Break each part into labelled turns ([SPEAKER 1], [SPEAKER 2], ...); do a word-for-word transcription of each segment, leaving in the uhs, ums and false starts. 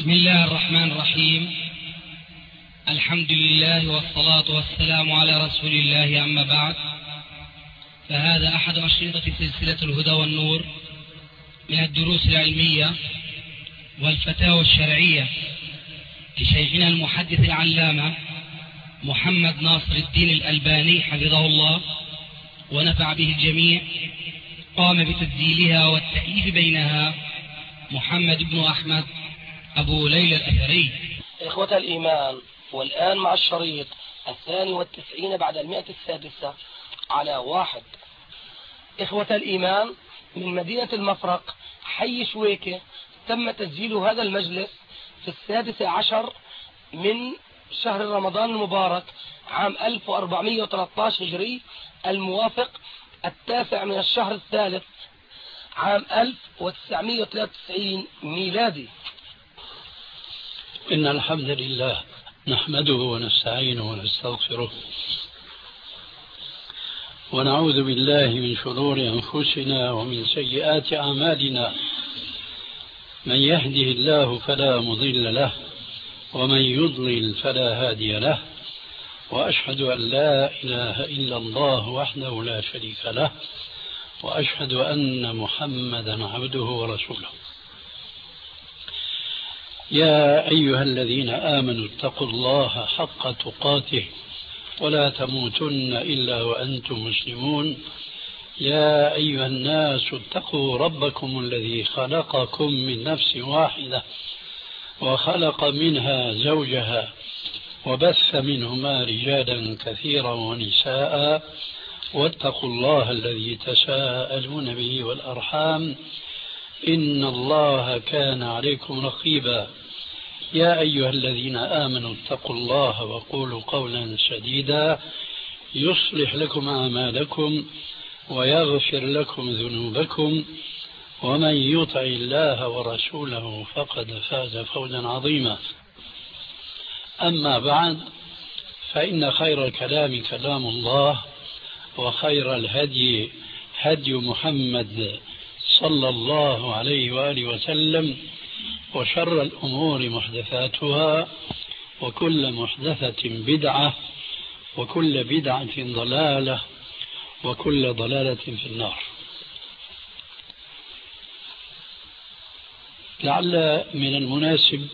[SPEAKER 1] بسم الله الرحمن الرحيم. الحمد لله والصلاة والسلام على رسول الله، أما بعد، فهذا أحد أشرطة سلسلة الهدى والنور من الدروس العلمية والفتاوى الشرعية لشيخنا المحدث العلامة محمد ناصر الدين الألباني حفظه الله ونفع به الجميع. قام بتسجيلها والتأليف بينها محمد بن أحمد أبو ليلى الأثري.
[SPEAKER 2] إخوة الإيمان، والآن مع الشريط الثاني والتسعين بعد المئة السادسة على واحد. إخوة الإيمان، من مدينة المفرق حي شويكة تم تسجيل هذا المجلس في السادس عشر من شهر رمضان المبارك عام ألف وأربعمئة وثلاثة عشر هجري، الموافق التاسع من الشهر الثالث عام ألف وتسعمئة وثلاثة وتسعين ميلادي.
[SPEAKER 3] إن الحمد لله نحمده ونستعينه ونستغفره ونعوذ بالله من شرور أنفسنا ومن سيئات أعمالنا. من يهده الله فلا مضل له ومن يضلل فلا هادي له، وأشهد أن لا إله إلا الله وحده لا شريك له، وأشهد أن محمدا عبده ورسوله. يا أيها الذين آمنوا اتقوا الله حق تقاته ولا تموتن إلا وأنتم مسلمون. يا أيها الناس اتقوا ربكم الذي خلقكم من نفس واحدة وخلق منها زوجها وبث منهما رجالا كثيرا ونساء، واتقوا الله الذي تساءلون به والأرحام إن الله كان عليكم رقيبا. يا أيها الذين آمنوا اتقوا الله وقولوا قولا سديدا يصلح لكم أعمالكم ويغفر لكم ذنوبكم، ومن يطع الله ورسوله فقد فاز فوزا عظيما. أما بعد، فإن خير الكلام كلام الله، وخير الهدي هدي محمد صلى الله عليه وآله وسلم، وشر الأمور محدثاتها، وكل محدثة بدعة، وكل بدعة ضلالة، وكل ضلالة في النار. لعل من المناسب،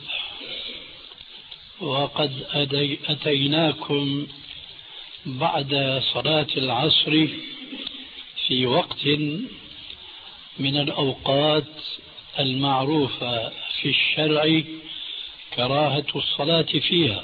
[SPEAKER 3] وقد أتيناكم بعد صلاة العصر في وقت من الأوقات المعروفة في الشرع كراهة الصلاة فيها،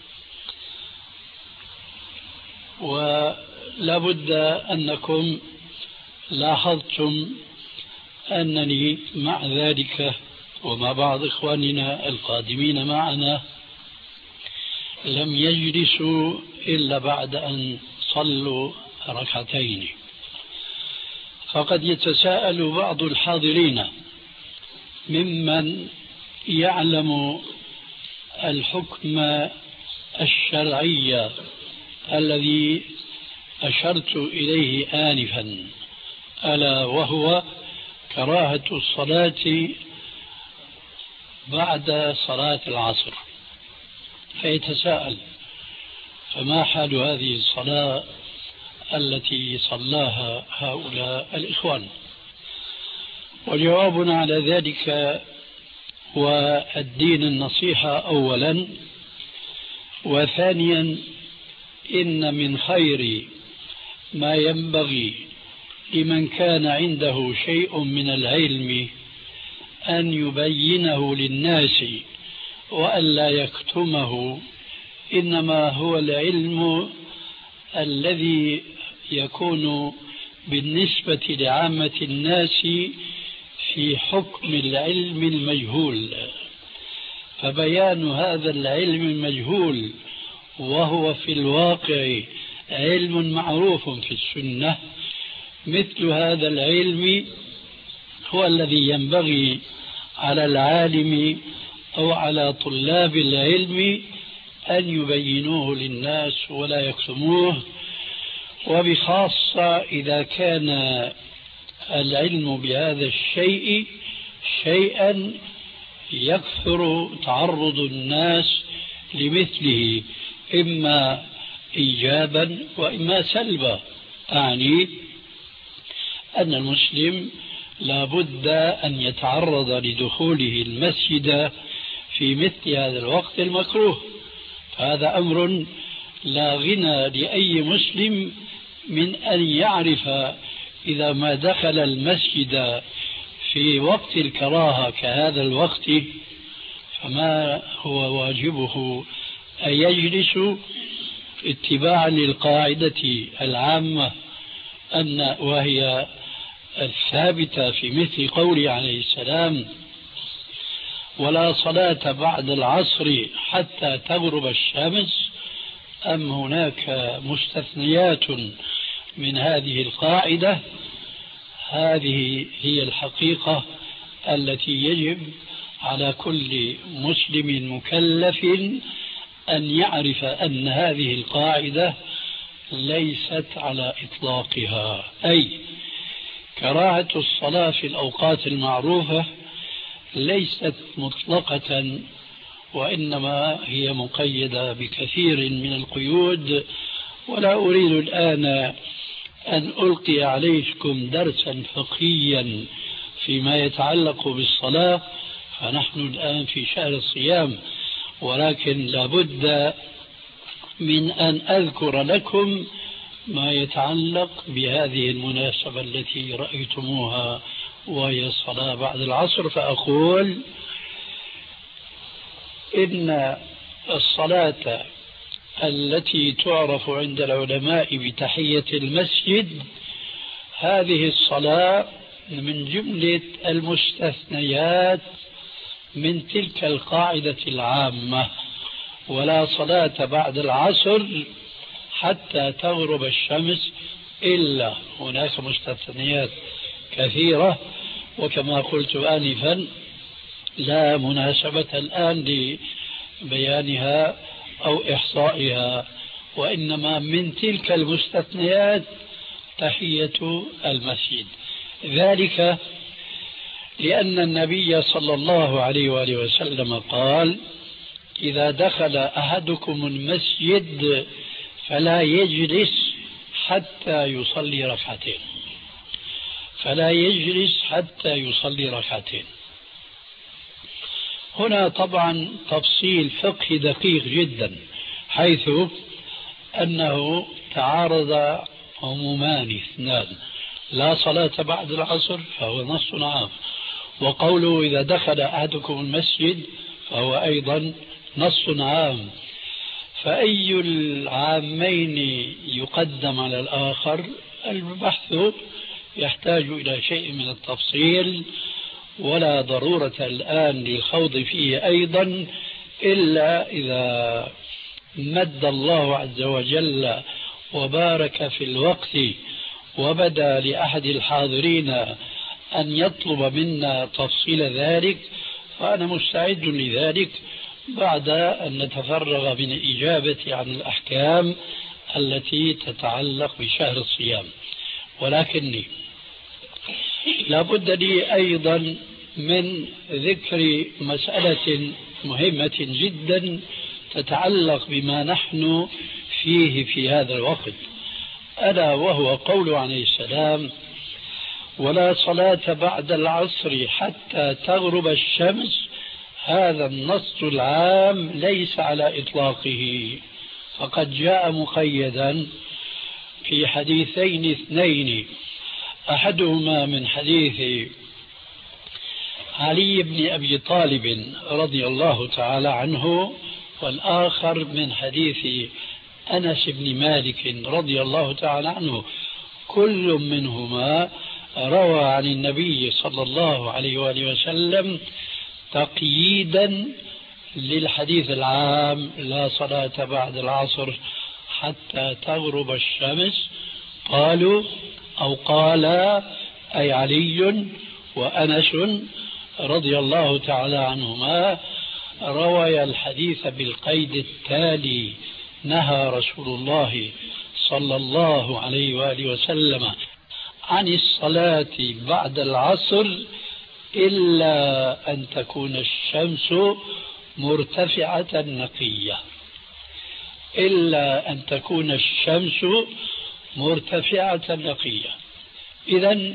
[SPEAKER 3] ولا بد أنكم لاحظتم أنني مع ذلك ومع بعض إخواننا القادمين معنا لم يجلسوا إلا بعد أن صلوا ركعتين. فقد يتساءل بعض الحاضرين ممن يعلم الحكم الشرعي الذي أشرت إليه آنفا، ألا وهو كراهة الصلاة بعد صلاة العصر، فيتساءل: فما حال هذه الصلاة التي صلاها هؤلاء الإخوان؟ وجوابنا على ذلك هو الدين النصيحة أولا، وثانيا إن من خير ما ينبغي لمن كان عنده شيء من العلم أن يبينه للناس وألا يكتمه، إنما هو العلم الذي يكون بالنسبة لعامة الناس في حكم العلم المجهول. فبيان هذا العلم المجهول وهو في الواقع علم معروف في السنة، مثل هذا العلم هو الذي ينبغي على العالم أو على طلاب العلم أن يبينوه للناس ولا يكتموه، وبخاصة إذا كان العلم بهذا الشيء شيئا يكثر تعرض الناس لمثله إما إيجابا وإما سلبا. أعني أن المسلم لا بد أن يتعرض لدخوله المسجد في مثل هذا الوقت المكروه. هذا أمر لا غنى لأي مسلم من أن يعرف إذا ما دخل المسجد في وقت الكراهة كهذا الوقت فما هو واجبه أن يجلس اتباعا للقاعدة العامة أن وهي الثابتة في مثل قوله عليه السلام: ولا صلاة بعد العصر حتى تغرب الشمس، أم هناك مستثنيات من هذه القاعدة؟ هذه هي الحقيقة التي يجب على كل مسلم مكلف أن يعرف أن هذه القاعدة ليست على إطلاقها، أي كراهة الصلاة في الأوقات المعروفة ليست مطلقة، وإنما هي مقيدة بكثير من القيود. ولا أريد الآن أن ألقي عليكم درسا فقهيا فيما يتعلق بالصلاة، فنحن الآن في شهر الصيام، ولكن لابد من أن أذكر لكم ما يتعلق بهذه المناسبة التي رأيتموها وهي الصلاة بعد العصر. فأقول إن الصلاة التي تعرف عند العلماء بتحية المسجد هذه الصلاة من جملة المستثنيات من تلك القاعدة العامة: ولا صلاة بعد العصر حتى تغرب الشمس، إلا هناك مستثنيات كثيرة، وكما قلت آنفا لا مناسبة الآن لبيانها أو إحصائها، وإنما من تلك المستثنيات تحية المسجد. ذلك لأن النبي صلى الله عليه وآله وسلم قال: إذا دخل أحدكم المسجد فلا يجلس حتى يصلي ركعتين، فلا يجلس حتى يصلي ركعتين. هنا طبعا تفصيل فقهي دقيق جدا، حيث أنه تعارض عمومان اثنان: لا صلاة بعد العصر فهو نص عام، وقوله إذا دخل أحدكم المسجد فهو أيضا نص عام. فأي العامين يقدم على الآخر؟ البحث يحتاج إلى شيء من التفصيل، ولا ضرورة الآن للخوض فيه أيضا، إلا إذا مد الله عز وجل وبارك في الوقت وبدا لأحد الحاضرين أن يطلب منا تفصيل ذلك، فأنا مستعد لذلك بعد أن نتفرغ من الإجابة عن الأحكام التي تتعلق بشهر الصيام. ولكني لابد لي أيضا من ذكر مسألة مهمة جدا تتعلق بما نحن فيه في هذا الوقت، ألا وهو قول عليه السلام: ولا صلاة بعد العصر حتى تغرب الشمس. هذا النص العام ليس على إطلاقه، فقد جاء مقيدا في حديثين اثنين، أحدهما من حديث علي بن أبي طالب رضي الله تعالى عنه، والآخر من حديث أنس بن مالك رضي الله تعالى عنه. كل منهما روى عن النبي صلى الله عليه وآله وسلم تقييدا للحديث العام: لا صلاة بعد العصر حتى تغرب الشمس. قالوا أو قال أي علي وأنس رضي الله تعالى عنهما روي الحديث بالقيد التالي: نهى رسول الله صلى الله عليه وآله وسلم عن الصلاة بعد العصر إلا أن تكون الشمس مرتفعة نقية، إلا أن تكون الشمس مرتفعة نقية. إذن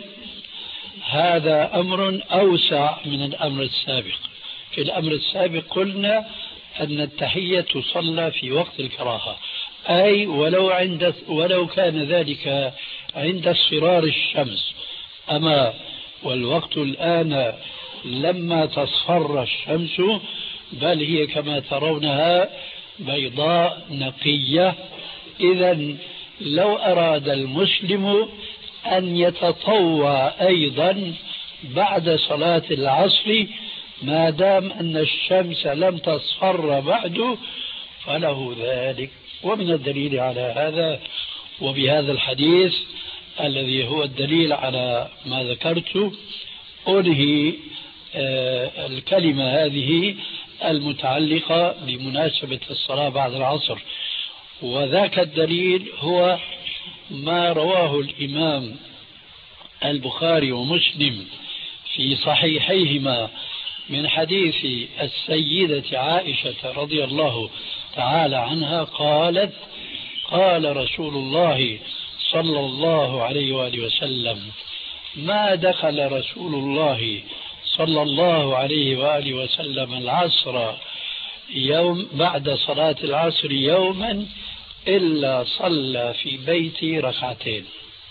[SPEAKER 3] هذا أمر أوسع من الأمر السابق. في الأمر السابق قلنا أن التحية تصلى في وقت الكراهة، أي ولو, عند ولو كان ذلك عند اصفرار الشمس. أما والوقت الآن لما تصفر الشمس، بل هي كما ترونها بيضاء نقية. إذن لو أراد المسلم أن يتطوع أيضا بعد صلاة العصر ما دام أن الشمس لم تصفر بعد فله ذلك. ومن الدليل على هذا وبهذا الحديث الذي هو الدليل على ما ذكرت أنهي آه الكلمة هذه المتعلقة بمناسبة الصلاة بعد العصر. وذاك الدليل هو ما رواه الإمام البخاري ومسلم في صحيحيهما من حديث السيدة عائشة رضي الله تعالى عنها قالت: قال رسول الله صلى الله عليه وآله وسلم: ما دخل رسول الله صلى الله عليه وآله وسلم العصر يوم بعد صلاة العصر يوما إلا صلى في بيتي ركعتين.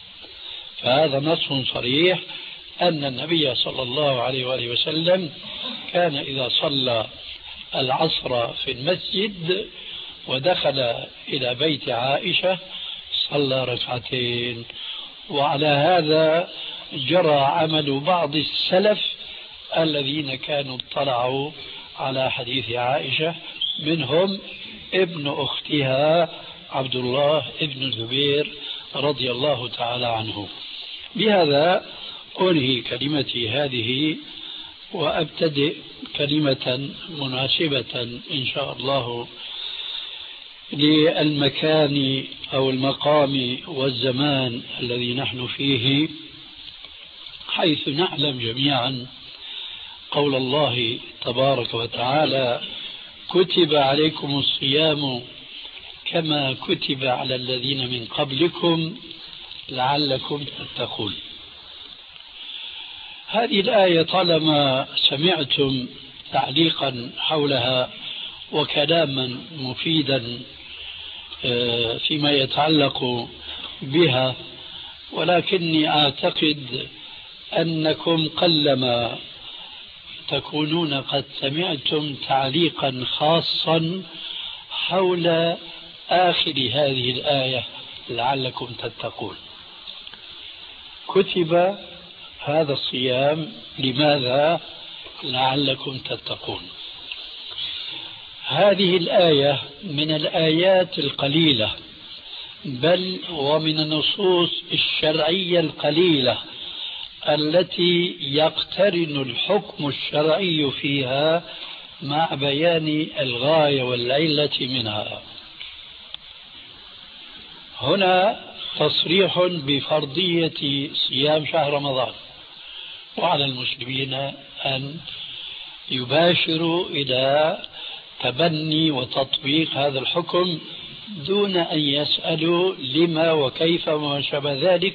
[SPEAKER 3] فهذا نص صريح أن النبي صلى الله عليه وآله وسلم كان إذا صلى العصر في المسجد ودخل إلى بيت عائشة صلى ركعتين. وعلى هذا جرى عمل بعض السلف الذين كانوا اطلعوا على حديث عائشة، منهم ابن أختها عبد الله ابن الزبير رضي الله تعالى عنه. بهذا أنهي كلمتي هذه وأبتدئ كلمة مناسبة إن شاء الله للمكان أو المقام والزمان الذي نحن فيه، حيث نعلم جميعا قول الله تبارك وتعالى: كتب عليكم الصيام كما كتب على الذين من قبلكم لعلكم تتقون. هذه الآية طالما سمعتم تعليقا حولها وكلاما مفيدا فيما يتعلق بها، ولكني أعتقد أنكم قلما تكونون قد سمعتم تعليقا خاصا حول آخر هذه الآية لعلكم تتقون. كتب هذا الصيام لماذا؟ لعلكم تتقون. هذه الآية من الآيات القليلة بل ومن النصوص الشرعية القليلة التي يقترن الحكم الشرعي فيها مع بيان الغاية والعلة منها. هنا تصريح بفرضية صيام شهر رمضان، وعلى المسلمين أن يباشروا إلى تبني وتطبيق هذا الحكم دون أن يسألوا لما وكيف وما شابه ذلك،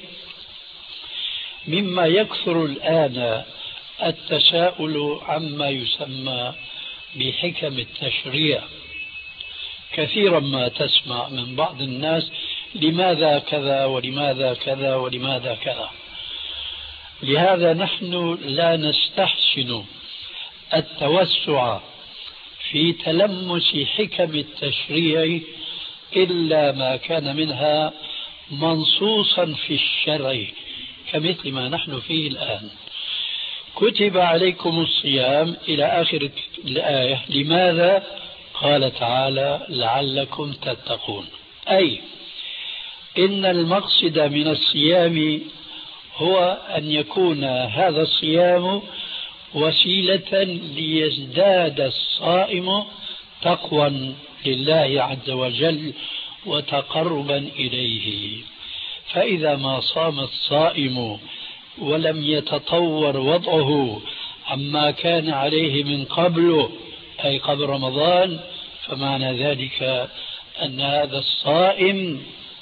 [SPEAKER 3] مما يكثر الآن التساؤل عما يسمى بحكم التشريع. كثيرا ما تسمع من بعض الناس: لماذا كذا ولماذا كذا ولماذا كذا. لهذا نحن لا نستحسن التوسع في تلمس حكم التشريع إلا ما كان منها منصوصا في الشرع، كمثل ما نحن فيه الآن. كتب عليكم الصيام إلى آخر الآية. لماذا؟ قال تعالى: لعلكم تتقون. أي إن المقصد من الصيام هو أن يكون هذا الصيام وسيلة ليزداد الصائم تقوى لله عز وجل وتقربا إليه. فإذا ما صام الصائم ولم يتطور وضعه عما كان عليه من قبل أي قبل رمضان، فمعنى ذلك أن هذا الصائم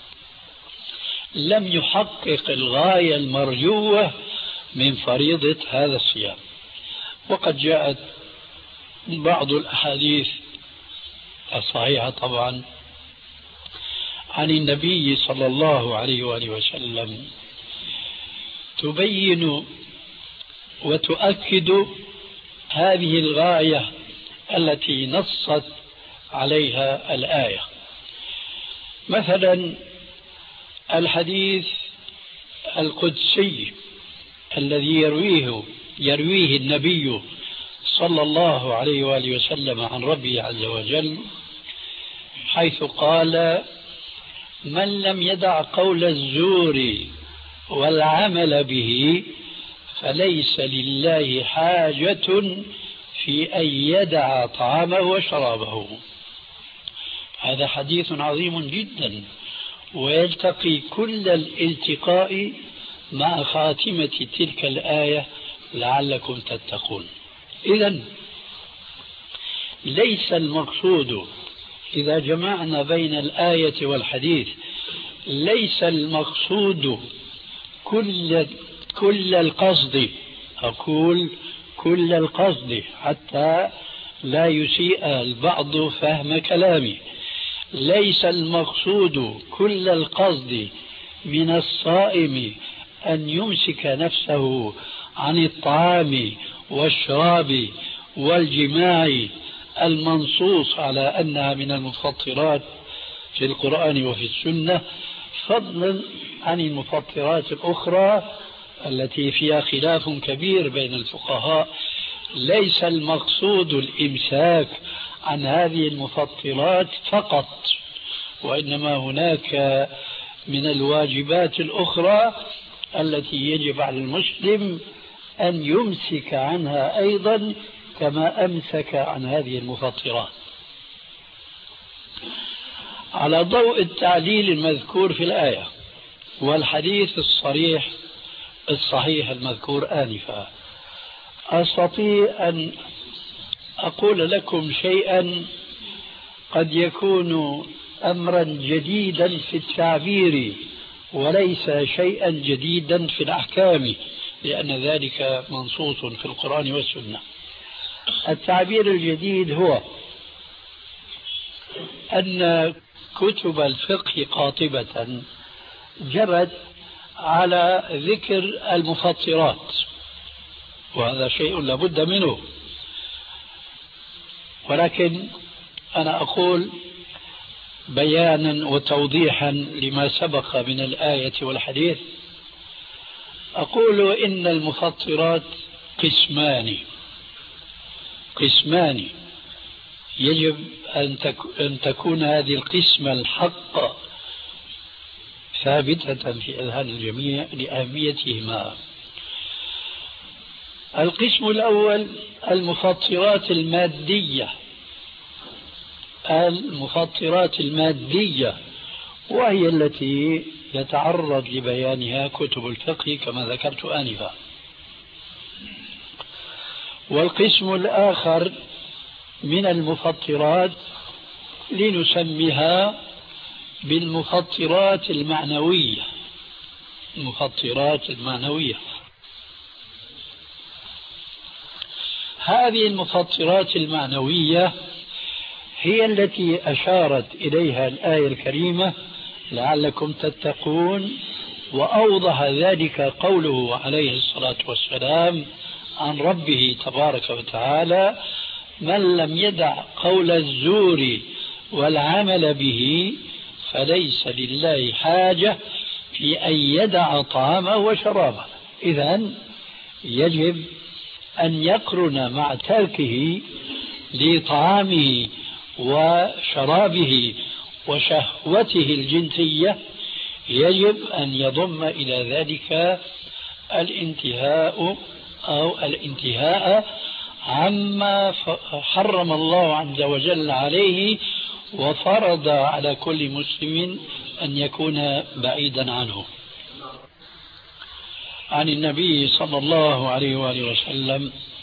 [SPEAKER 3] لم يحقق الغاية المرجوة من فريضة هذا الصيام. وقد جاءت بعض الأحاديث الصحيحة طبعا عن النبي صلى الله عليه وآله وسلم تبين وتؤكد هذه الغاية التي نصت عليها الآية. مثلا الحديث القدسي الذي يرويه يرويه النبي صلى الله عليه وآله وسلم عن ربه عز وجل، حيث قال: من لم يدع قول الزور والعمل به فليس لله حاجة في أن يدع طعامه وشرابه. هذا حديث عظيم جدا، ويلتقي كل الالتقاء مع خاتمة تلك الآية لعلكم تتقون. إذن ليس المقصود إذا جمعنا بين الآية والحديث، ليس المقصود كل كل القصد، أقول كل القصد حتى لا يسيء البعض فهم كلامي، ليس المقصود كل القصد من الصائم أن يمسك نفسه عن الطعام والشراب والجماع المنصوص على أنها من المفطرات في القرآن وفي السنة، فضلا عن المفطرات الأخرى التي فيها خلاف كبير بين الفقهاء. ليس المقصود الإمساك عن هذه المفطرات فقط، وإنما هناك من الواجبات الأخرى التي يجب على المسلم أن يمسك عنها أيضا كما أمسك عن هذه المفطرات. على ضوء التعليل المذكور في الآية والحديث الصريح الصحيح المذكور آنفا، أستطيع أن أقول لكم شيئا قد يكون أمرا جديدا في التعبير وليس شيئا جديدا في الأحكام، لأن ذلك منصوص في القرآن والسنة. التعبير الجديد هو أن كتب الفقه قاطبة جرت على ذكر المفطرات، وهذا شيء لابد منه، ولكن أنا أقول بيانا وتوضيحا لما سبق من الآية والحديث، أقول إن المفطرات قسمان قسمان يجب أن تكون هذه القسمة الحق ثابتة في أذهان الجميع لأهميتهما. القسم الأول المفطرات المادية، المفطرات المادية وهي التي يتعرض لبيانها كتب الفقه كما ذكرت آنفا. والقسم الآخر من المفطرات لنسميها بالمفطرات المعنوية، المفطرات المعنوية. هذه المفطرات المعنوية هي التي أشارت إليها الآية الكريمة لعلكم تتقون، وأوضح ذلك قوله عليه الصلاة والسلام عن ربه تبارك وتعالى: من لم يدع قول الزور والعمل به فليس لله حاجة في أن يدع طعامه وشرابه. إذن يجب أن يقرن مع تركه لطعامه وشرابه وشهوته الجنسية، يجب أن يضم إلى ذلك الانتهاء أو الانتهاء عما حرم الله عز وجل عليه وفرض على كل مسلم أن يكون بعيدا عنه. عن النبي صلى الله عليه وآله وسلم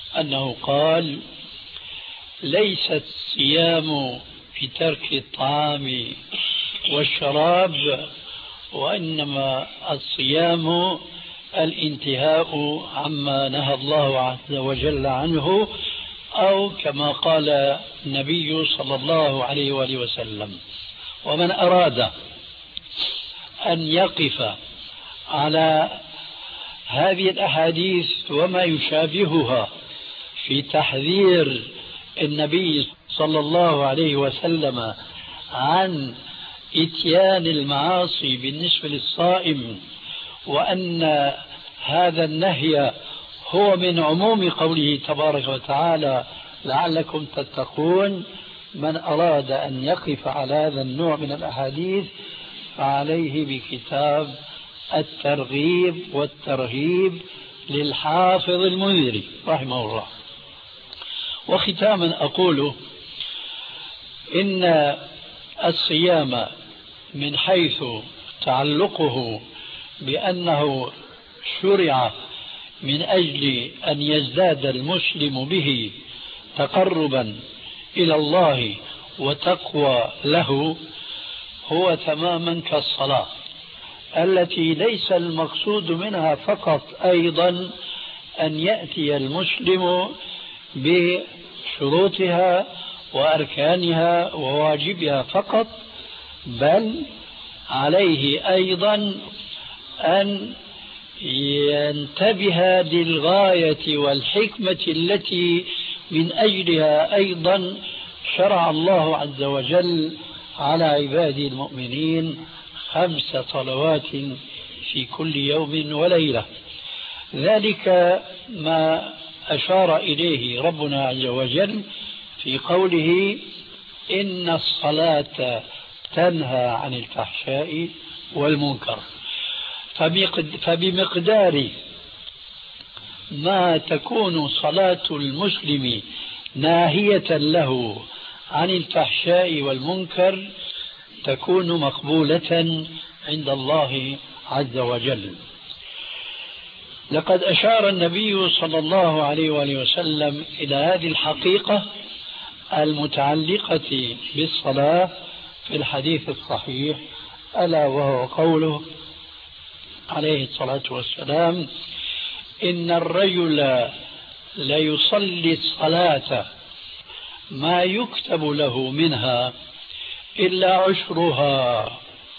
[SPEAKER 3] أنه قال: ليس الصيام في ترك الطعام والشراب، وإنما الصيام الانتهاء عما نهى الله عز وجل عنه، أو كما قال النبي صلى الله عليه وآله وسلم. ومن أراد أن يقف على هذه الأحاديث وما يشابهها في تحذير النبي صلى الله عليه وسلم عن إتيان المعاصي بالنسبة للصائم، وأن هذا النهي هو من عموم قوله تبارك وتعالى: لعلكم تتقون. من أراد أن يقف على هذا النوع من الأحاديث فعليه بكتاب الترغيب والترهيب للحافظ المنذري رحمه الله. وختاما أقول إن الصيام من حيث تعلقه بأنه شرع من أجل أن يزداد المسلم به تقربا إلى الله وتقوى له، هو تماما كالصلاة التي ليس المقصود منها فقط أيضا أن يأتي المسلم بشروطها وأركانها وواجبها فقط، بل عليه أيضا أن ينتبه للغاية والحكمة التي من أجلها أيضا شرع الله عز وجل على عباده المؤمنين خمس صلوات في كل يوم وليلة. ذلك ما أشار إليه ربنا عز وجل في قوله: إن الصلاة تنهى عن الفحشاء والمنكر. فبمقدار ما تكون صلاة المسلم ناهية له عن الفحشاء والمنكر تكون مقبولة عند الله عز وجل. لقد أشار النبي صلى الله عليه وآله وسلم إلى هذه الحقيقة المتعلقة بالصلاة في الحديث الصحيح، ألا وهو قوله عليه الصلاة والسلام: إن الرجل ليصلي الصلاة ما يكتب له منها إلا عشرها.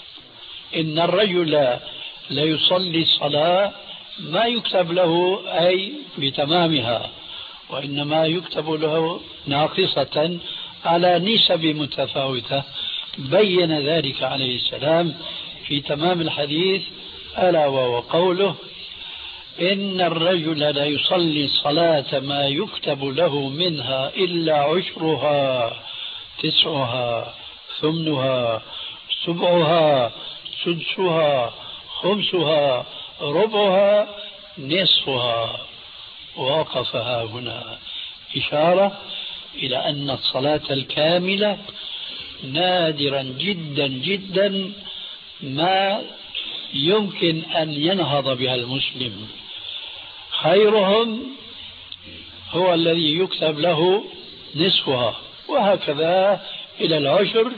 [SPEAKER 3] إن الرجل ليصلي الصلاة ما يكتب له أي بتمامها، وإنما يكتب له ناقصة على نسب متفاوتة. بين ذلك عليه السلام في تمام الحديث، ألا وهو قوله: إن الرجل لا يصلي الصلاة ما يكتب له منها إلا عشرها، تسعها، ثمنها، سبعها، سدسها، خمسها، ربعها، نصفها. ووقفها هنا إشارة إلى أن الصلاة الكاملة نادرا جدا جدا ما يمكن أن ينهض بها المسلم. خيرهم هو الذي يكتب له نصفها، وهكذا إلى العشر.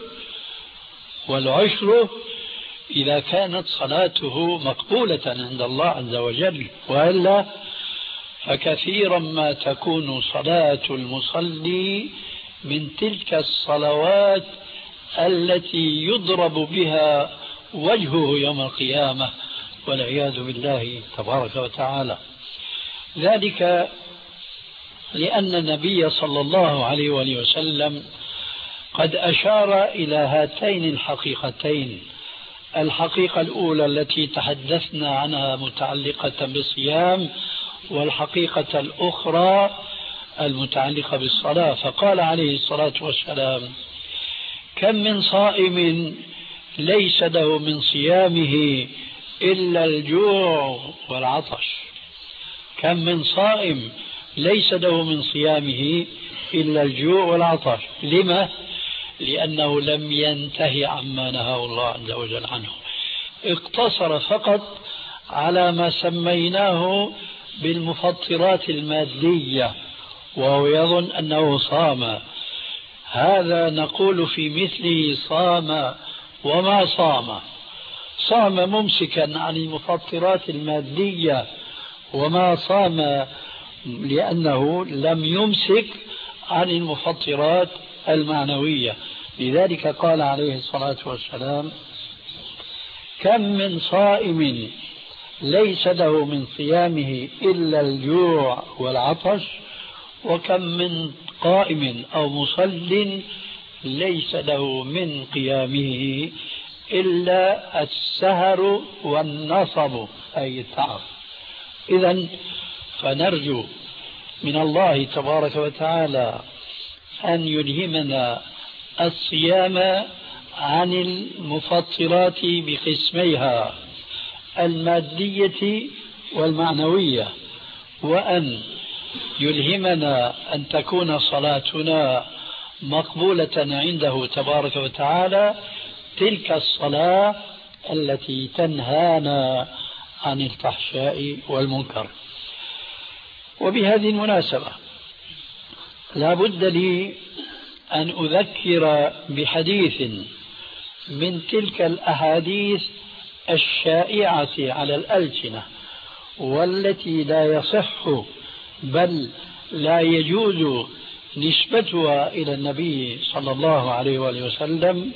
[SPEAKER 3] والعشر إذا كانت صلاته مقبولة عند الله عز وجل، وإلا فكثيرا ما تكون صلاة المصلي من تلك الصلوات التي يضرب بها وجهه يوم القيامة والعياذ بالله تبارك وتعالى. ذلك لأن النبي صلى الله عليه وآله وسلم قد أشار إلى هاتين الحقيقتين: الحقيقة الأولى التي تحدثنا عنها متعلقة بالصيام، والحقيقة الأخرى المتعلقة بالصلاة. فقال عليه الصلاة والسلام: كم من صائم ليس له من صيامه إلا الجوع والعطش. كم من صائم ليس له من صيامه إلا الجوع والعطش. لما؟ لأنه لم ينتهي عما نهاه الله عز وجل عنه، اقتصر فقط على ما سميناه بالمفطرات المادية وهو يظن أنه صام، هذا نقول في مثله صام وما صام. صام ممسكا عن المفطرات المادية، وما صام لأنه لم يمسك عن المفطرات المعنوية. لذلك قال عليه الصلاة والسلام: كم من صائم ليس له من صيامه إلا الجوع والعطش، وكم من قائم أو مصل ليس له من قيامه إلا السهر والنصب أي التعب. إذن فنرجو من الله تبارك وتعالى أن يلهمنا الصيام عن المفطرات بقسميها المادية والمعنوية، وأن يلهمنا أن تكون صلاتنا مقبولة عنده تبارك وتعالى، تلك الصلاة التي تنهانا عن الفحشاء والمنكر. وبهذه المناسبة لا بد لي أن أذكر بحديث من تلك الأحاديث الشائعة على الألسنة، والتي لا يصح بل لا يجوز نسبتها إلى النبي صلى الله عليه وآله وسلم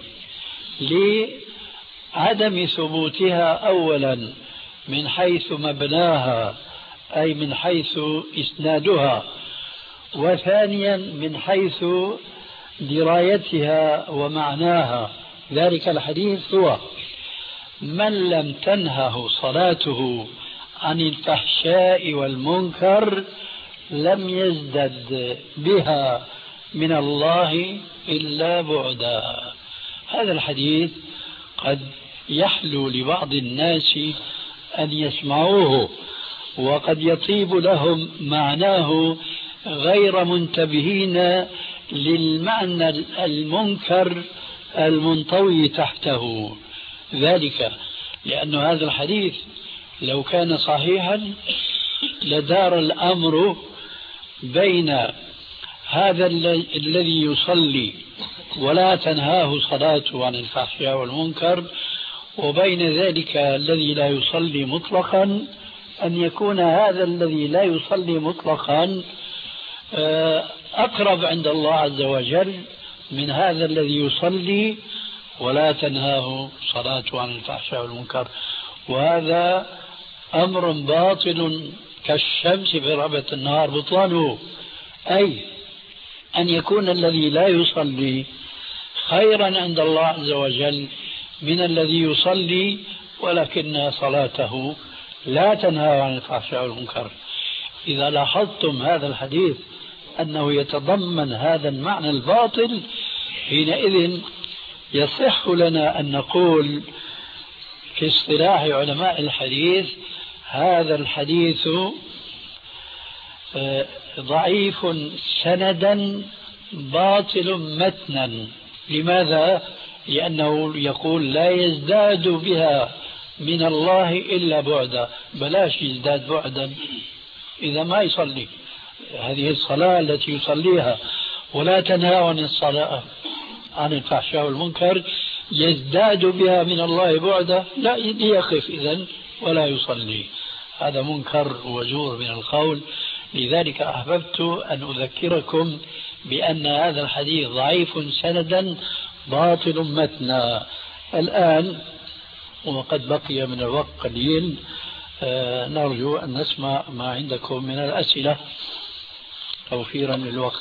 [SPEAKER 3] لعدم ثبوتها أولا من حيث مبناها أي من حيث إسنادها، وثانيا من حيث درايتها ومعناها. ذلك الحديث هو: من لم تنهه صلاته عن الفحشاء والمنكر لم يزدد بها من الله إلا بعدا. هذا الحديث قد يحلو لبعض الناس أن يسمعوه، وقد يطيب لهم معناه غير منتبهين للمعنى المنكر المنطوي تحته. ذلك لأن هذا الحديث لو كان صحيحا لدار الأمر بين هذا الذي يصلي ولا تنهاه صلاته عن الفحشاء والمنكر وبين ذلك الذي لا يصلي مطلقا، أن يكون هذا الذي لا يصلي مطلقا أقرب عند الله عز وجل من هذا الذي يصلي ولا تنهاه صلاته عن الفحشاء والمنكر. وهذا أمر باطل كالشمس في ربة النهار بطلانه، أي أن يكون الذي لا يصلي خيرا عند الله عز وجل من الذي يصلي ولكن صلاته لا تنهى عن الفحشاء والمنكر. إذا لاحظتم هذا الحديث أنه يتضمن هذا المعنى الباطل، حينئذ يصح لنا أن نقول في اصطلاح علماء الحديث: هذا الحديث ضعيف سندا باطل متنا. لماذا؟ لأنه يقول لا يزداد بها من الله إلا بعدا. بلاش يزداد بعدا إذا ما يصلي هذه الصلاة التي يصليها ولا تنهى عن الصلاة عن الفحشاء والمنكر يزداد بها من الله بعدا، لا يقف إذن ولا يصلي. هذا منكر وجور من القول. لذلك أحببت أن أذكركم بأن هذا الحديث ضعيف سندا باطل متنا. الآن وقد بقي من الوقت قليل، آه نرجو أن نسمع ما عندكم من الأسئلة توفيرا للوقت.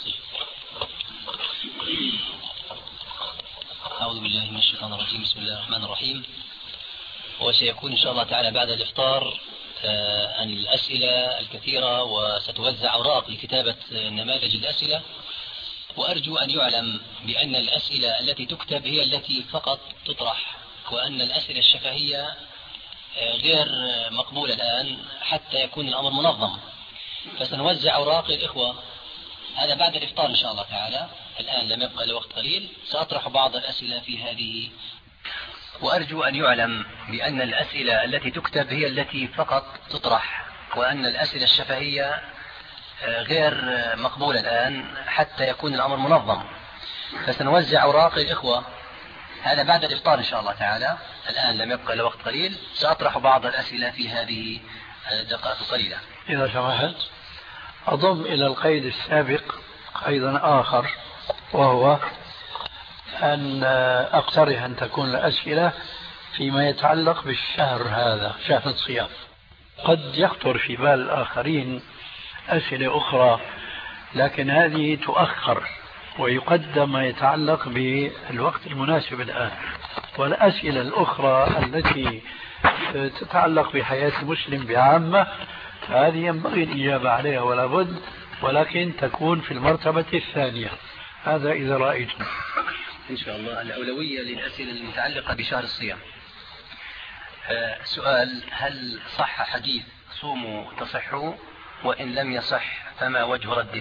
[SPEAKER 4] أعوذ بالله من الشيطان الرجيم. بسم الله الرحمن الرحيم. وسيكون إن شاء الله تعالى بعد الإفطار آه عن الأسئلة الكثيرة، وستوزع أوراق لكتابة نماذج الأسئلة. وأرجو أن يعلم بأن الأسئلة التي تكتب هي التي فقط تطرح، وأن الأسئلة الشفهية غير مقبولة الآن حتى يكون الأمر منظم. فسنوزع أوراق للإخوة هذا بعد الإفطار إن شاء الله تعالى. الآن لم يبقى لوقت قليل، سأطرح بعض الأسئلة في هذه. وأرجو أن يعلم بأن الأسئلة التي تكتب هي التي فقط تطرح، وأن الأسئلة الشفهية غير مقبولة الآن حتى يكون الأمر منظم، فسنوزع أوراق للإخوة. هذا بعد الإفطار إن شاء الله تعالى. الآن لم يبقى إلا وقت قليل، سأطرح بعض الأسئلة في هذه الدقائق القليلة.
[SPEAKER 3] إذا سمحت أضم إلى القيد السابق قيدا آخر، وهو أن أقترح أن تكون الأسئلة فيما يتعلق بالشهر هذا، شهر الصيام. قد يخطر في بال الآخرين أسئلة أخرى، لكن هذه تؤخر ويقدم ما يتعلق بالوقت المناسب الآن. والأسئلة الأخرى التي تتعلق بحياة المسلم بعامة هذه ينبغي الإجابة عليها ولا بد، ولكن تكون في المرتبة الثانية. هذا إذا رأيتم
[SPEAKER 4] إن شاء الله. الأولوية للأسئلة المتعلقة بشهر الصيام. آه سؤال: هل صح حديث صوموا تصحوا؟ وإن لم يصح فما وجه رده؟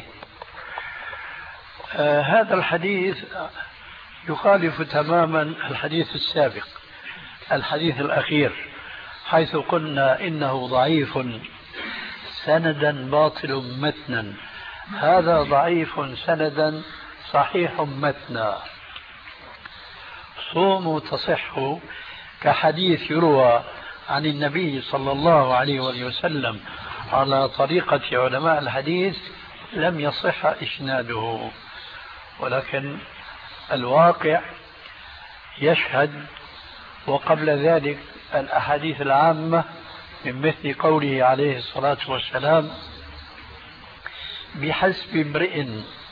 [SPEAKER 3] آه هذا الحديث يخالف تماما الحديث السابق، الحديث الأخير، حيث قلنا إنه ضعيف سندا باطل متنا. هذا ضعيف سندا صحيح متنا. صوموا تصحوا كحديث يروى عن النبي صلى الله عليه وسلم على طريقة علماء الحديث لم يصح إسناده، ولكن الواقع يشهد. وقبل ذلك الأحاديث العامة من مثل قوله عليه الصلاة والسلام: بحسب امرئ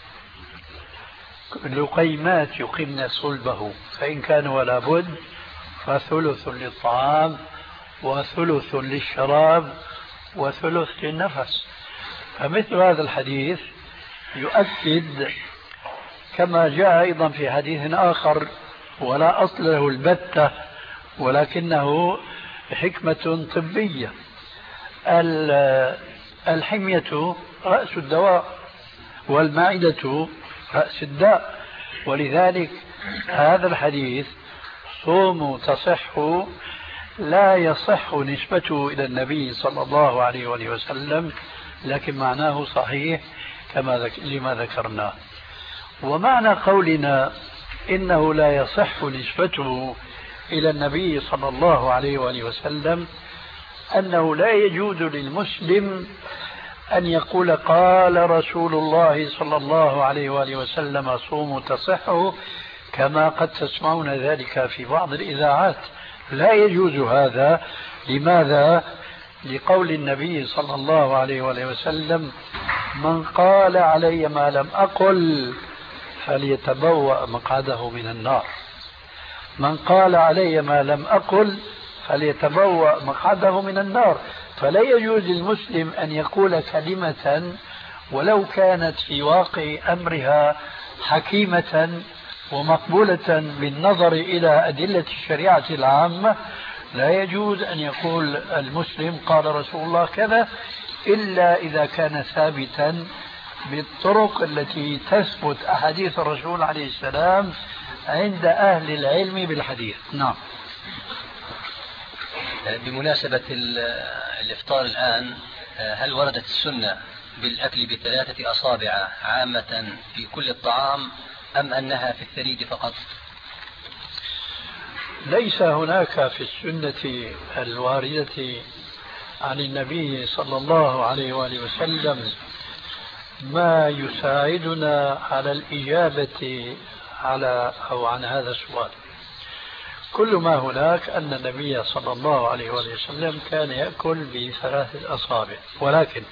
[SPEAKER 3] لقيمات يقمن صلبه، فإن كان ولا بد فثلث للطعام وثلث للشراب وثلث للنفس. فمثل هذا الحديث يؤكد كما جاء أيضا في حديث آخر ولا أصل له البتة، ولكنه حكمة طبية: الحمية رأس الدواء والمعدة رأس الداء. ولذلك هذا الحديث صوموا تصحوا لا يصح نسبته إلى النبي صلى الله عليه وسلم، لكن معناه صحيح كما ذك... لما ذكرنا. ومعنى قولنا إنه لا يصح نسبته إلى النبي صلى الله عليه وسلم أنه لا يجوز للمسلم أن يقول قال رسول الله صلى الله عليه وآله وسلم صوموا تصحوا، كما قد تسمعون ذلك في بعض الإذاعات. لا يجوز هذا. لماذا؟ لقول النبي صلى الله عليه وآله وسلم: من قال علي ما لم أقل فليتبوأ مقعده من النار. من قال علي ما لم أقل فليتبوأ مقعده من النار. فلا يجوز للمسلم أن يقول كلمة ولو كانت في واقع أمرها حكيمة ومقبولة بالنظر إلى أدلة الشريعة العامة. لا يجوز أن يقول المسلم قال رسول الله كذا إلا إذا كان ثابتا بالطرق التي تثبت أحاديث الرسول عليه السلام عند أهل العلم بالحديث. نعم.
[SPEAKER 4] بمناسبة الإفطار الآن، هل وردت السنة بالأكل بثلاثة أصابع عامة في كل الطعام أم أنها في الثريد فقط؟
[SPEAKER 3] ليس هناك في السنة الواردة عن النبي صلى الله عليه وآله وسلم ما يساعدنا على الإجابة على أو عن هذا السؤال. كل ما هناك أن النبي صلى الله عليه وآله وسلم كان يأكل بثلاثة أصابع. ولكن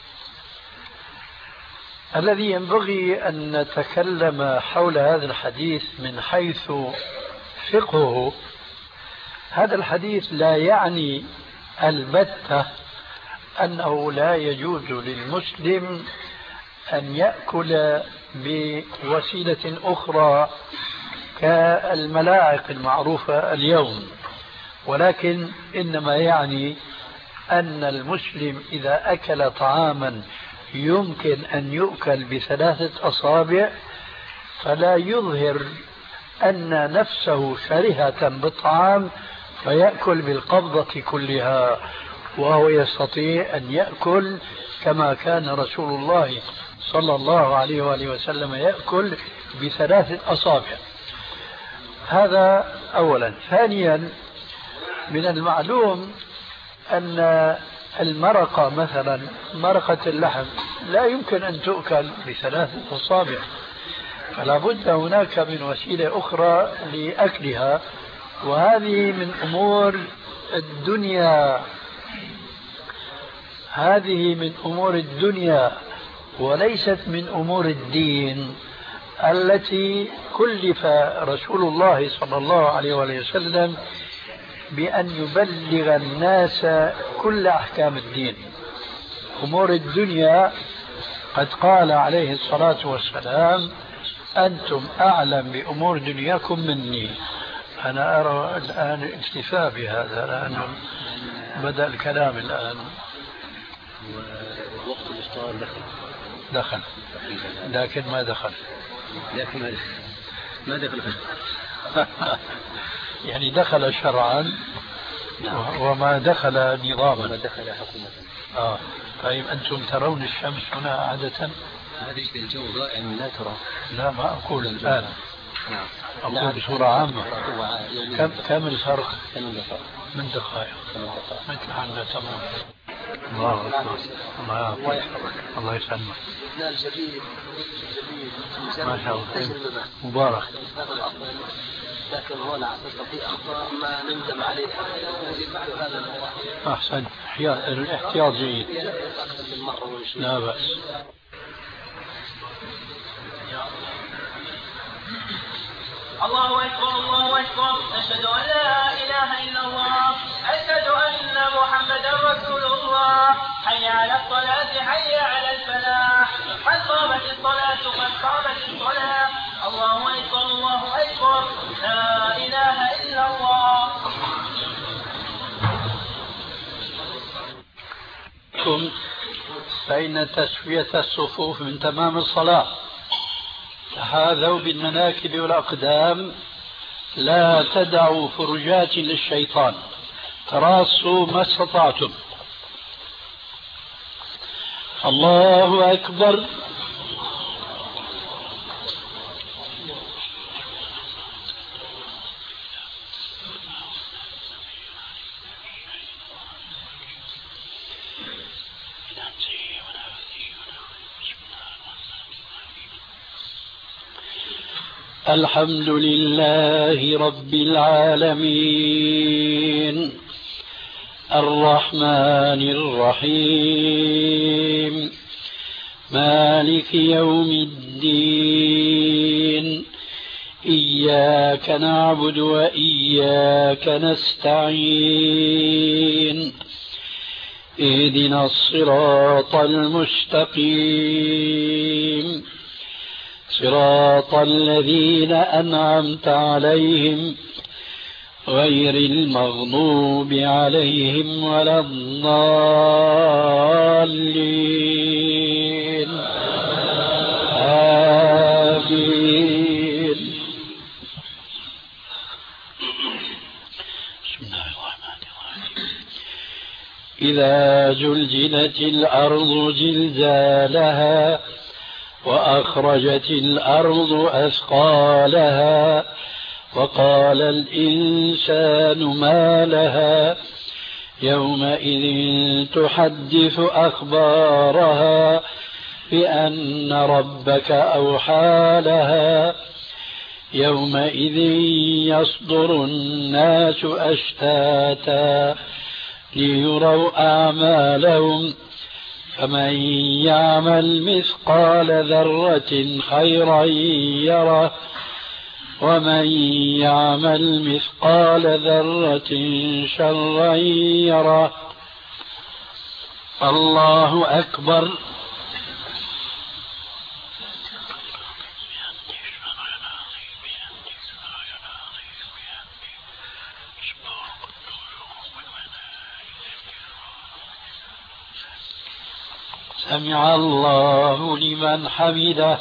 [SPEAKER 3] الذي ينبغي أن نتكلم حول هذا الحديث من حيث فقهه، هذا الحديث لا يعني البتة أنه لا يجوز للمسلم أن يأكل بوسيلة أخرى كالملاعق المعروفة اليوم، ولكن إنما يعني أن المسلم إذا أكل طعاما يمكن أن يؤكل بثلاثة أصابع فلا يظهر أن نفسه شرهة بالطعام فيأكل بالقبضة كلها، وهو يستطيع أن يأكل كما كان رسول الله صلى الله عليه وآله وسلم يأكل بثلاثة أصابع. هذا أولا. ثانيا، من المعلوم أن المرقة مثلا مرقة اللحم لا يمكن أن تؤكل بثلاثة أصابع، فلا بد هناك من وسيلة أخرى لأكلها، وهذه من أمور الدنيا، هذه من أمور الدنيا وليست من أمور الدين التي كلف رسول الله صلى الله عليه وسلم بأن يبلغ الناس كل أحكام الدين. أمور الدنيا قد قال عليه الصلاة والسلام: أنتم أعلم بأمور دنياكم مني. أنا أرى الآن الاكتفاء بهذا لأنه بدأ الكلام الآن.
[SPEAKER 4] وقت الإفطار دخل
[SPEAKER 3] دخل لكن ما دخل
[SPEAKER 4] لكن ما دخل ما دخل
[SPEAKER 3] يعني دخل شرعا وما دخل نظاما،
[SPEAKER 4] وما دخل حكومة.
[SPEAKER 3] آه. طيب أنتم ترون الشمس هنا عادة؟
[SPEAKER 4] هذا الجو رائع لا ترى.
[SPEAKER 3] لا ما أقول الآن،
[SPEAKER 4] نعم
[SPEAKER 3] أقول بصورة عامة. كم كم الفرق؟ من دقائق مثل حالنا. تمام. الله أكبر. الله يحفظك. الله يسلمك.
[SPEAKER 2] الجديد
[SPEAKER 3] ما شاء الله مبارك.
[SPEAKER 2] لكن هنا تستطيع أخطاء ما نندم عليها.
[SPEAKER 3] أحسن. الاحتياط جيد. لا بأس.
[SPEAKER 5] الله أكبر الله أكبر، أشهد أن لا إله إلا الله، أشهد أن محمدا رسول الله، حي على الصلاة حي على الفلاح، قد قامت الصلاة قد قامت الصلاة، الله أكبر الله أكبر، لا إله إلا الله.
[SPEAKER 3] فإن تسوية الصفوف من تمام الصلاة. تحاذوا بالمناكب والأقدام، لا تدعوا فرجات للشيطان، تراصوا ما استطعتم. الله أكبر. الحمد لله رب العالمين، الرحمن الرحيم، مالك يوم الدين، إياك نعبد وإياك نستعين، اهدنا الصراط المستقيم، صراط الذين أنعمت عليهم غير المغضوب عليهم ولا الضالين. آمين. بسم الله الرحمن الرحيم. إذا زلزلت الأرض زلزالها وأخرجت الأرض أثقالها وقال الإنسان ما لها يومئذ تحدث أخبارها بأن ربك أوحى لها يومئذ يصدر الناس أشتاتا ليروا أعمالهم فمن يعمل مثقال ذرة خيرا يره ومن يعمل مثقال ذرة شرا يره. الله أكبر. سمع الله لمن حمده.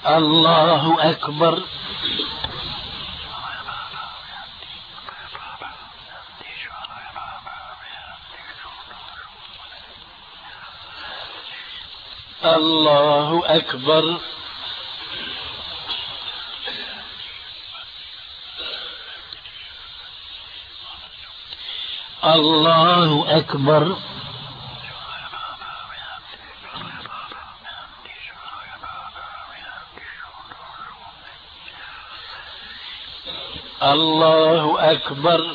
[SPEAKER 3] الله أكبر. الله أكبر. الله أكبر. الله أكبر.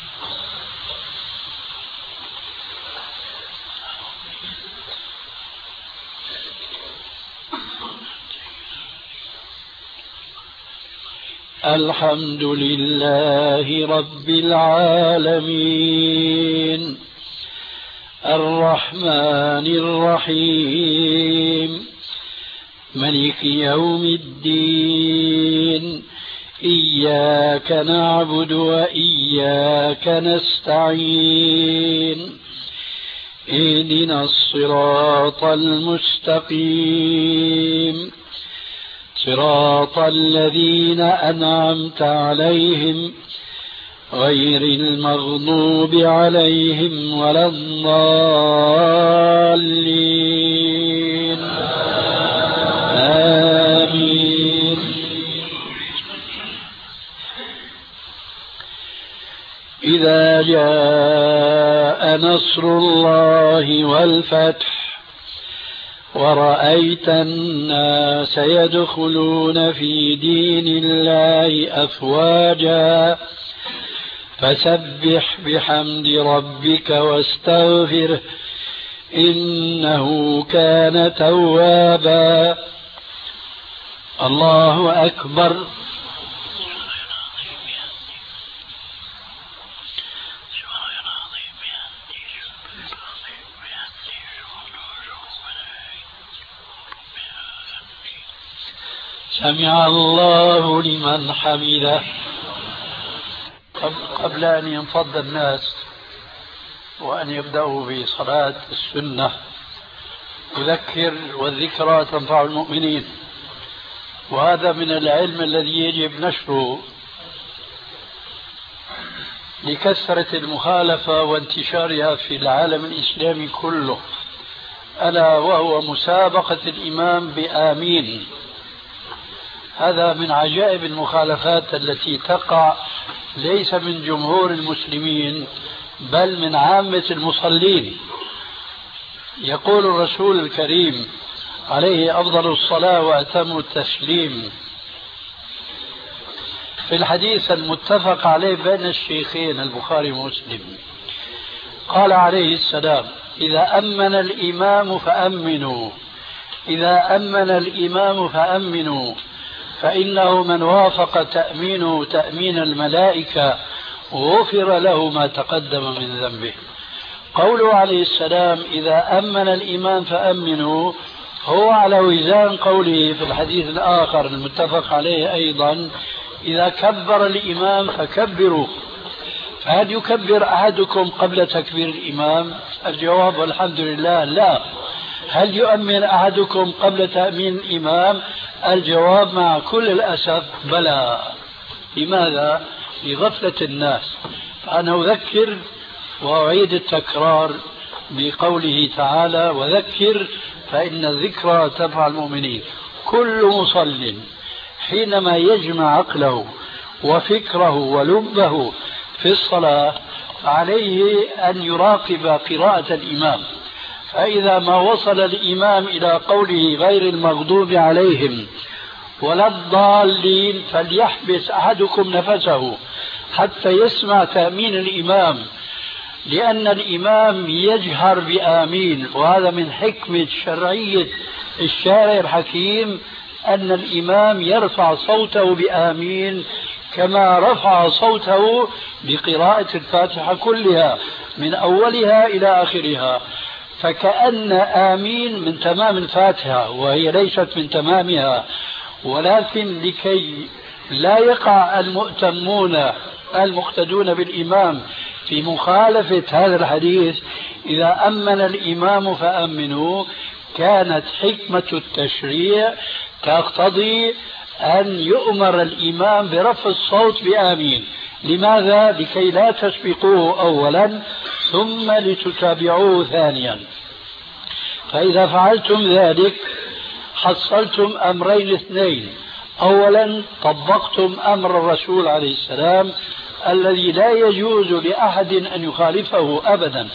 [SPEAKER 3] الحمد لله رب العالمين الرحمن الرحيم ملك يوم الدين إياك نعبد وإياك نستعين اهدنا الصراط المستقيم صراط الذين أنعمت عليهم غير المغضوب عليهم ولا الضالين آمين. إذا جاء نصر الله والفتح ورأيت الناس يدخلون في دين الله أفواجا فسبح بحمد ربك واستغفره إنه كان توابا. الله أكبر. سمع الله لمن حمده. قبل أن ينفض الناس وأن يبدأوا بصلاة السنة أذكر والذكرى تنفع المؤمنين، وهذا من العلم الذي يجب نشره لكثرة المخالفة وانتشارها في العالم الإسلامي كله، ألا وهو مسابقة الإمام بآمين. هذا من عجائب المخالفات التي تقع ليس من جمهور المسلمين بل من عامة المصلين. يقول الرسول الكريم عليه أفضل الصلاة وأتم التسليم في الحديث المتفق عليه بين الشيخين البخاري ومسلم، قال عليه السلام: إذا أمن الإمام فأمنوا، إذا أمن الإمام فأمنوا، فإنه من وافق تأمينه تأمين الملائكة غفر له ما تقدم من ذنبه. قوله عليه السلام إذا أمن الإمام فأمنوا هو على وزان قوله في الحديث الآخر المتفق عليه أيضا: إذا كبر الإمام فكبروا. فهل يكبر أحدكم قبل تكبير الإمام؟ الجواب والحمد لله لا. هل يؤمن أحدكم قبل تأمين الإمام؟ الجواب مع كل الأسف بلى. لماذا؟ لغفلة الناس. فأنا أذكر وأعيد التكرار بقوله تعالى: وذكر فإن الذكرى تنفع المؤمنين. كل مصل حينما يجمع عقله وفكره ولبه في الصلاة عليه أن يراقب قراءة الإمام، فإذا ما وصل الإمام إلى قوله غير المغضوب عليهم ولا الضالين فليحبس أحدكم نفسه حتى يسمع تأمين الإمام، لأن الإمام يجهر بآمين، وهذا من حكمة شرعية الشارع الحكيم أن الإمام يرفع صوته بآمين كما رفع صوته بقراءة الفاتحة كلها من أولها إلى آخرها، فكأن آمين من تمام الفاتحة وهي ليست من تمامها. ولكن لكي لا يقع المؤتمون المقتدون بالإمام في مخالفة هذا الحديث إذا أمن الإمام فأمنوا، كانت حكمة التشريع تقتضي أن يؤمر الإمام برفع الصوت بآمين. لماذا؟ لكي لا تسبقوه أولا ثم لتتابعوه ثانيا. فإذا فعلتم ذلك حصلتم أمرين اثنين. أولا طبقتم أمر الرسول عليه السلام الذي لا يجوز لأحد أن يخالفه أبدا.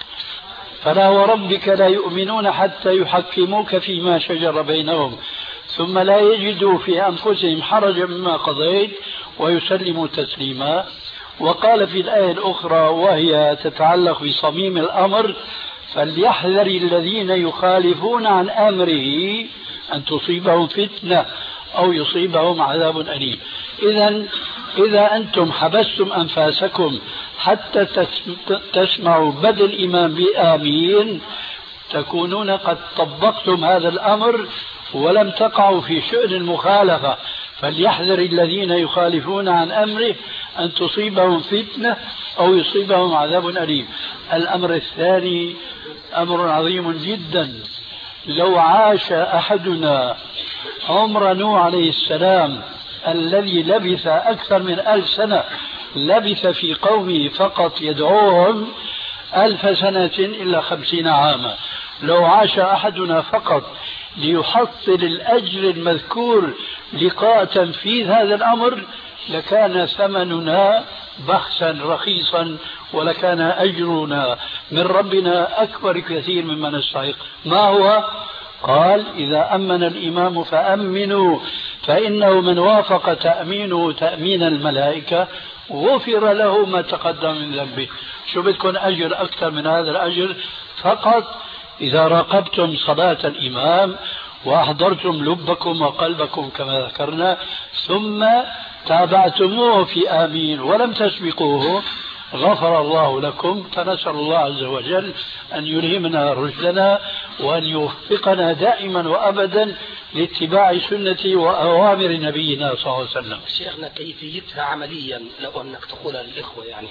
[SPEAKER 3] فلا وربك لا يؤمنون حتى يحكموك فيما شجر بينهم ثم لا يجدوا في أنفسهم حرجا مما قضيت ويسلموا تسليما. وقال في الآية الأخرى وهي تتعلق بصميم الأمر فليحذر الذين يخالفون عن أمره أن تصيبهم فتنة أو يصيبهم عذاب أليم. إذن إذا أنتم حبستم أنفاسكم حتى تسمعوا بدء الإمام بآمين تكونون قد طبقتم هذا الأمر ولم تقعوا في شؤم المخالفة. فليحذر الذين يخالفون عن أمره أن تصيبهم فتنة أو يصيبهم عذاب أليم. الأمر الثاني أمر عظيم جدا. لو عاش أحدنا عمر نوح عليه السلام الذي لبث أكثر من ألف سنة، لبث في قومه فقط يدعوهم ألف سنة إلا خمسين عاما. لو عاش أحدنا فقط ليحصل الأجر المذكور لقاء تنفيذ هذا الأمر لكان ثمننا بخسا رخيصا ولكان أجرنا من ربنا أكبر كثير مما نستحق. ما هو؟ قال إذا أمن الإمام فأمنوا فإنه من وافق تأمينه تأمين الملائكة غفر له ما تقدم من ذنبه. شو بدكم أجر أكثر من هذا الأجر؟ فقط إذا راقبتم صلاة الإمام وأحضرتم لبكم وقلبكم كما ذكرنا ثم تابعتموه في آمين ولم تسبقوه غفر الله لكم. فنسأل الله عز وجل أن يلهمنا رشدنا وأن يوفقنا دائما وأبدا لاتباع سنة وأوامر نبينا صلى الله عليه وسلم.
[SPEAKER 2] شيخنا كيفيتها عمليا لو أنك تقولها للإخوة يعني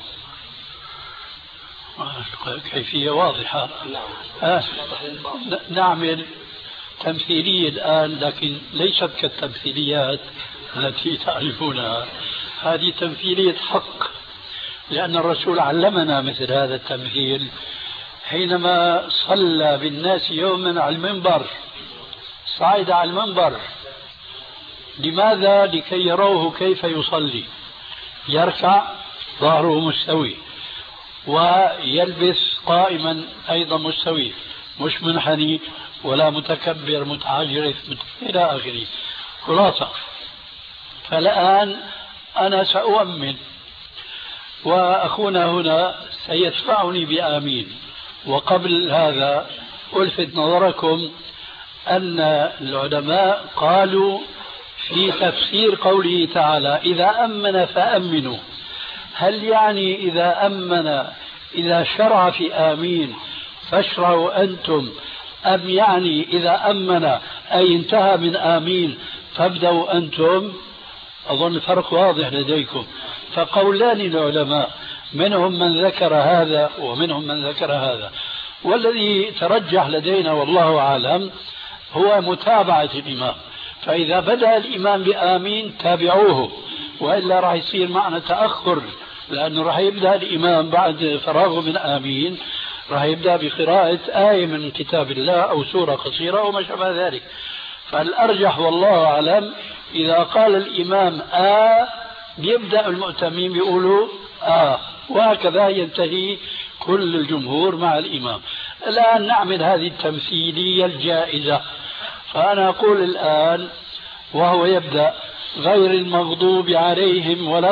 [SPEAKER 3] كيفية واضحة.
[SPEAKER 2] نعم.
[SPEAKER 3] آه. نعمل تمثيلية الآن لكن ليست كالتمثيليات التي تعرفونها. هذه تمثيلية حق لأن الرسول علمنا مثل هذا التمثيل حينما صلى بالناس يوما على المنبر. صعد على المنبر لماذا؟ لكي يروه كيف يصلي. يركع ظهره مستوي ويلبس قائما أيضا مستوي مش منحني ولا متكبر متعجرف إلى آخره. خلاصة فالآن أنا سأؤمن وأخونا هنا سيدفعني بآمين. وقبل هذا ألفت نظركم أن العلماء قالوا في تفسير قوله تعالى إذا أمن فأمنوا، هل يعني إذا أمن إذا شرع في آمين فاشرعوا أنتم، أم يعني إذا أمن أي انتهى من آمين فابدأوا أنتم؟ أظن الفرق واضح لديكم. فقولان العلماء منهم من ذكر هذا ومنهم من ذكر هذا، والذي ترجح لدينا والله أعلم هو متابعة الإمام. فإذا بدأ الإمام بآمين تابعوه، وإلا راح يصير معنا تأخر، لأنه راح يبدأ الإمام بعد فراغه من آمين راح يبدأ بقراءة آية من كتاب الله أو سورة قصيرة وما شابه ذلك. فالأرجح والله أعلم إذا قال الإمام آه بيبدأ المؤتمين بيقولوا آه، وهكذا ينتهي كل الجمهور مع الإمام. الآن نعمل هذه التمثيلية الجائزة. فأنا أقول الآن وهو يبدأ غير المغضوب عليهم ولا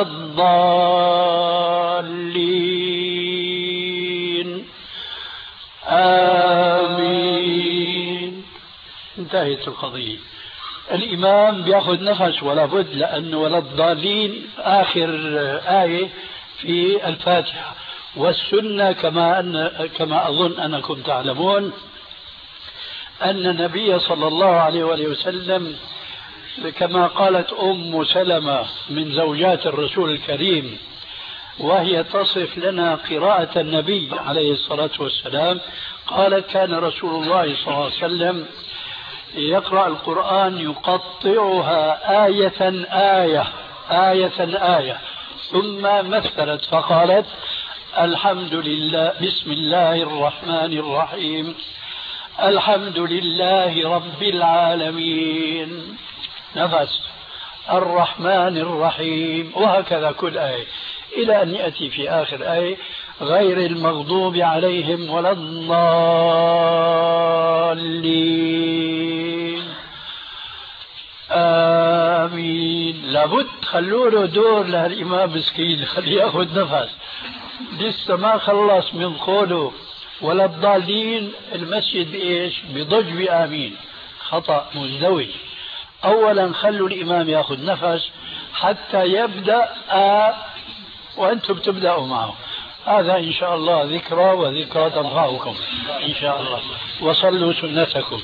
[SPEAKER 3] الضالين آمين، انتهت القضية. الإمام بيأخذ نفس ولا بد، لأنه ولا الضالين آخر آية في الفاتحة. والسنة كما أن كما أظن أنكم تعلمون أن النبي صلى الله عليه وآله وسلم كما قالت أم سلمة من زوجات الرسول الكريم وهي تصف لنا قراءة النبي عليه الصلاة والسلام، قالت كان رسول الله صلى الله عليه وسلم يقرأ القرآن يقطعها آية آية آية آية، ثم مثلت فقالت الحمد لله بسم الله الرحمن الرحيم الحمد لله رب العالمين، نفس الرحمن الرحيم، وهكذا كل آية إلى أن يأتي في آخر آية غير المغضوب عليهم ولا الضالين آمين. لابد خلوا له دور لهالإمام مسكين، خليه يأخذ نفس، لسه ما خلص من قوله ولا الضالين. المسجد بإيش؟ بضج بآمين، خطأ مزدوج. أولا خلوا الإمام يأخذ نفس حتى يبدأ آ وأنتم تبدأوا معه. هذا إن شاء الله ذكرى، وذكرى تنفعكم إن شاء الله. وصلوا سنتكم.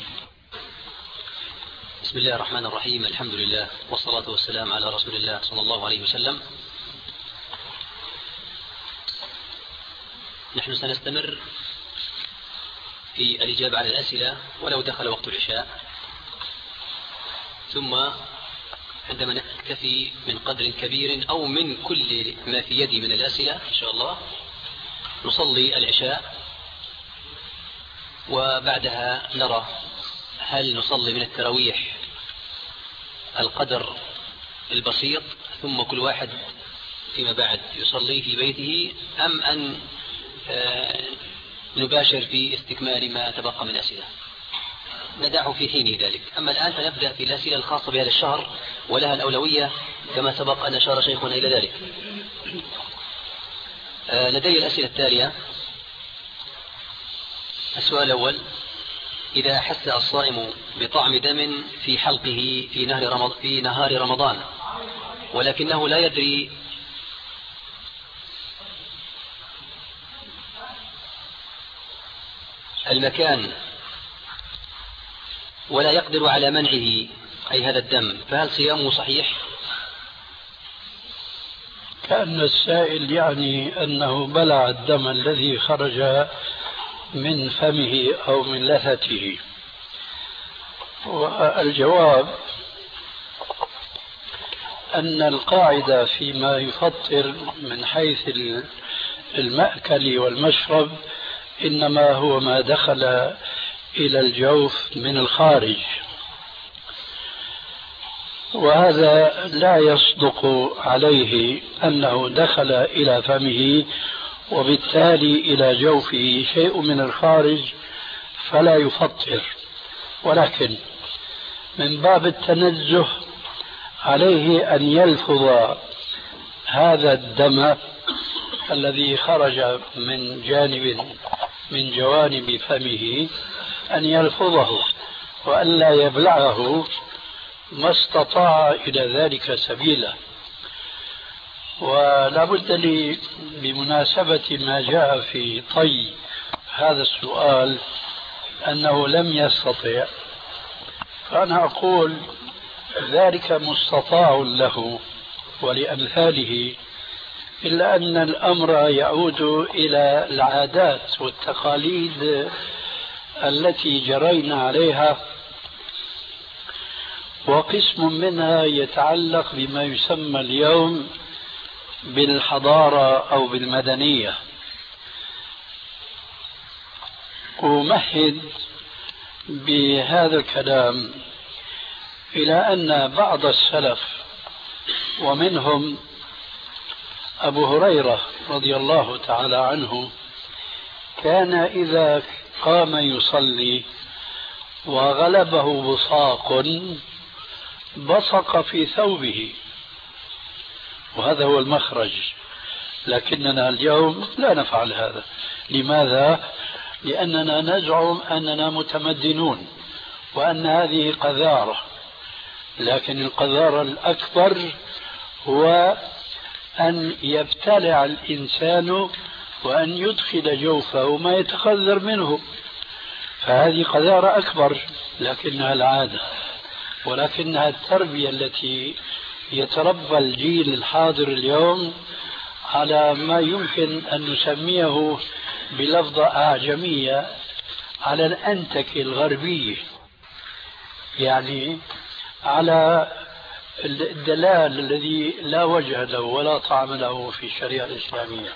[SPEAKER 4] بسم الله الرحمن الرحيم، الحمد لله والصلاة والسلام على رسول الله صلى الله عليه وسلم. نحن سنستمر في الإجابة على الأسئلة ولو دخل وقت العشاء، ثم عندما نكتفي من قدر كبير أو من كل ما في يدي من الأسئلة إن شاء الله نصلي العشاء، وبعدها نرى هل نصلي من التراويح القدر البسيط ثم كل واحد فيما بعد يصلي في بيته، أم أن نباشر في استكمال ما تبقى من أسئلة. ندعه في حين ذلك. أما الآن فنبدأ في الأسئلة الخاصة بهذا الشهر ولها الأولوية كما سبق أن أشار شيخنا إلى ذلك. لدي الأسئلة التالية. السؤال الأول: إذا أحس الصائم بطعم دم في حلقه في نهار رمضان, في نهار رمضان ولكنه لا يدري المكان ولا يقدر على منعه أي هذا الدم، فهل صيامه صحيح؟
[SPEAKER 3] كأن السائل يعني أنه بلع الدم الذي خرج من فمه أو من لثته. والجواب أن القاعدة فيما يفطر من حيث المأكل والمشرب إنما هو ما دخل إلى الجوف من الخارج، وهذا لا يصدق عليه أنه دخل إلى فمه وبالتالي إلى جوفه شيء من الخارج فلا يفطر، ولكن من باب التنزه عليه أن يلفظ هذا الدم الذي خرج من جانب من جوانب فمه، أن يلفظه وأن لا يبلعه ما استطاع إلى ذلك سبيلا. ولا بد لي بمناسبة ما جاء في طي هذا السؤال أنه لم يستطع، فأنا أقول ذلك مستطاع له ولأمثاله، إلا أن الأمر يعود إلى العادات والتقاليد التي جرينا عليها، وقسم منها يتعلق بما يسمى اليوم بالحضارة أو بالمدنية. أمهد بهذا الكلام إلى أن بعض السلف ومنهم أبو هريرة رضي الله تعالى عنه كان إذا قام يصلي وغلبه بصاق بصق في ثوبه، وهذا هو المخرج. لكننا اليوم لا نفعل هذا. لماذا؟ لأننا نزعم أننا متمدنون وأن هذه قذارة، لكن القذارة الأكبر هو أن يبتلع الإنسان وأن يدخل جوفه ما يتخذر منه، فهذه قذارة أكبر، لكنها العادة ولكنها التربية التي يتربى الجيل الحاضر اليوم على ما يمكن أن نسميه بلفظة أعجمية على الأنتكة الغربية. يعني على الدلال الذي لا وجه له ولا طعم له في الشريعة الإسلامية.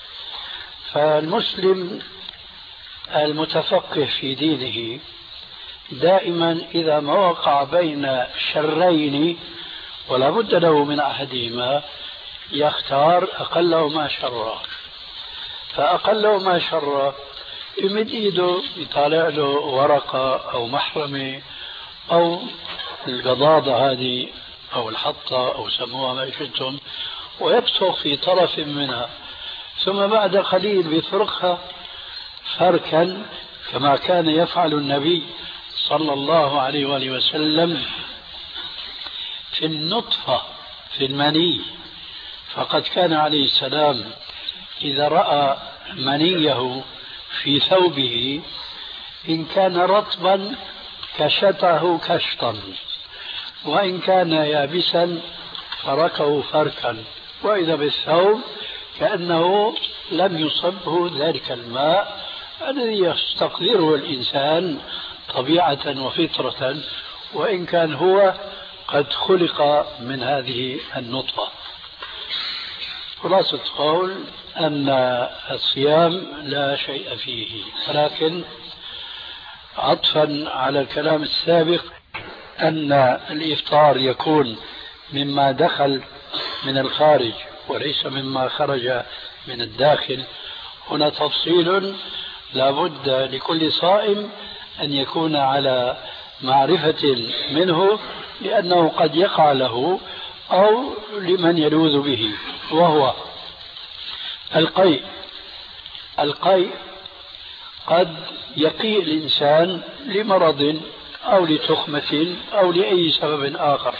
[SPEAKER 3] فالمسلم المتفقه في دينه دائما إذا ما وقع بين شرين ولا بد له من أحدهما يختار أقلهما شرا، فأقلهما شرا يمد إيده يطالع له ورقة أو محرمة أو القضاضة هذه أو الحطة أو سموها ما شئتم، ويبصق في طرف منها، ثم بعد قليل بيفرقها فركا كما كان يفعل النبي صلى الله عليه وآله وسلم في النطفة في المني. فقد كان عليه السلام إذا رأى منيه في ثوبه إن كان رطبا كشته كشطا، وإن كان يابسا فركه فركا، وإذا بالثوب كأنه لم يصبه ذلك الماء الذي يستقدره الإنسان طبيعة وفطرة، وإن كان هو قد خلق من هذه النطفة. خلاصة قول أن الصيام لا شيء فيه، ولكن عطفا على الكلام السابق أن الإفطار يكون مما دخل من الخارج وليس مما خرج من الداخل. هنا تفصيل لا بد لكل صائم أن يكون على معرفة منه، لأنه قد يقع له أو لمن يلوذ به، وهو القيء. القيء قد يقيء الإنسان لمرض أو لتخمة أو لأي سبب آخر،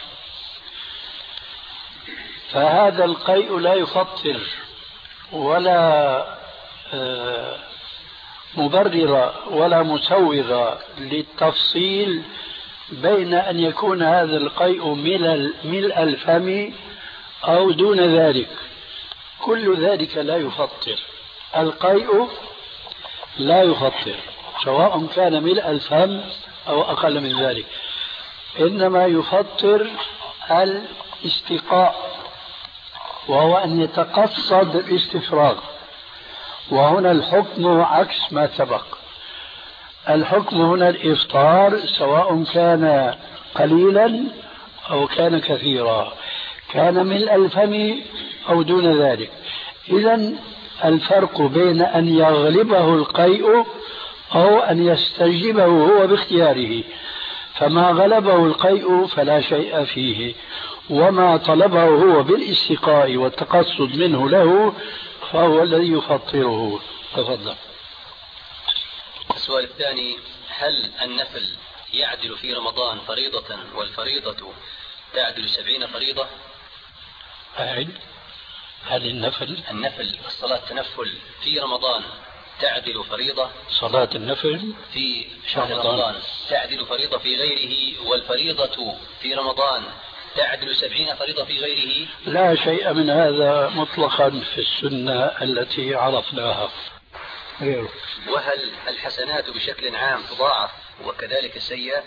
[SPEAKER 3] فهذا القيء لا يفطر ولا مبرر ولا مسوغ للتفصيل بين أن يكون هذا القيء ملء الفم أو دون ذلك. كل ذلك لا يفطر. القيء لا يفطر سواء كان ملء الفم أو أقل من ذلك، إنما يفطر الاستقاء، وهو أن يتقصد الاستفراغ. وهنا الحكم عكس ما سبق. الحكم هنا الإفطار سواء كان قليلا أو كان كثيرا، كان ملء الفم أو دون ذلك. إذن الفرق بين أن يغلبه القيء أو أن يستجيبه هو باختياره. فما غلبه القيء فلا شيء فيه، وما طلبه هو بالاستقاء والتقصد منه له فهو الذي يفطره. تفضل.
[SPEAKER 4] السؤال الثاني: هل النفل يعدل في رمضان فريضة والفريضة تعدل سبعين فريضة؟
[SPEAKER 3] أعد. هل النفل
[SPEAKER 4] النفل الصلاة التنفل في رمضان تعدل فريضة؟
[SPEAKER 3] صلاة النفل
[SPEAKER 4] في شهر رمضان. رمضان تعدل فريضة في غيره، والفريضة في رمضان تعدل سبعين فريضة في غيره؟
[SPEAKER 3] لا شيء من هذا مطلقا في السنة التي عرفناها.
[SPEAKER 4] وهل الحسنات بشكل عام تضاعف وكذلك السيئات؟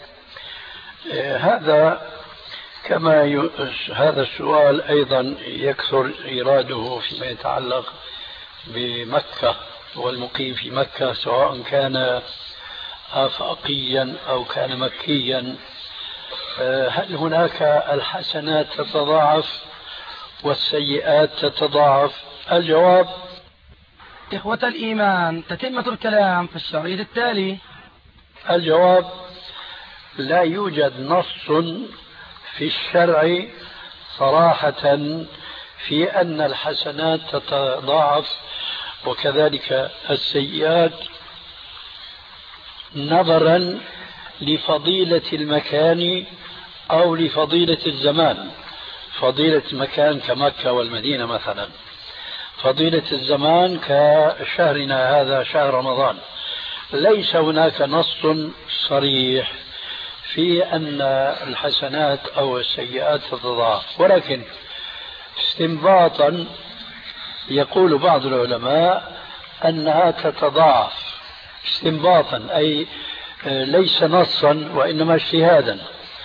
[SPEAKER 3] هذا كما ي... هذا السؤال أيضا يكثر إيراده فيما يتعلق بمكة والمقيم في مكة، سواء كان آفاقيا أو كان مكيا. هل هناك الحسنات تتضاعف والسيئات تتضاعف؟ الجواب:
[SPEAKER 2] إخوة الإيمان، تتمة الكلام في الشريط التالي.
[SPEAKER 3] الجواب: لا يوجد نص في الشرع صراحة في أن الحسنات تتضاعف وكذلك السيئات، نظرا لفضيلة المكان أو لفضيلة الزمان. فضيلة المكان كمكة والمدينة مثلا، فضيلة الزمان كشهرنا هذا شهر رمضان. ليس هناك نص صريح في أن الحسنات أو السيئات تتضاعف، ولكن استنباطا يقول بعض العلماء أنها تتضاعف استنباطا، أي ليس نصا وإنما اجتهادا.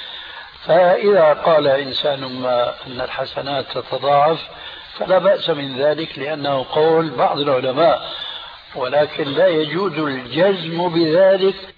[SPEAKER 3] فإذا قال إنسان ما أن الحسنات تتضاعف فلا بأس من ذلك، لأنه قول بعض العلماء، ولكن لا يجوز الجزم بذلك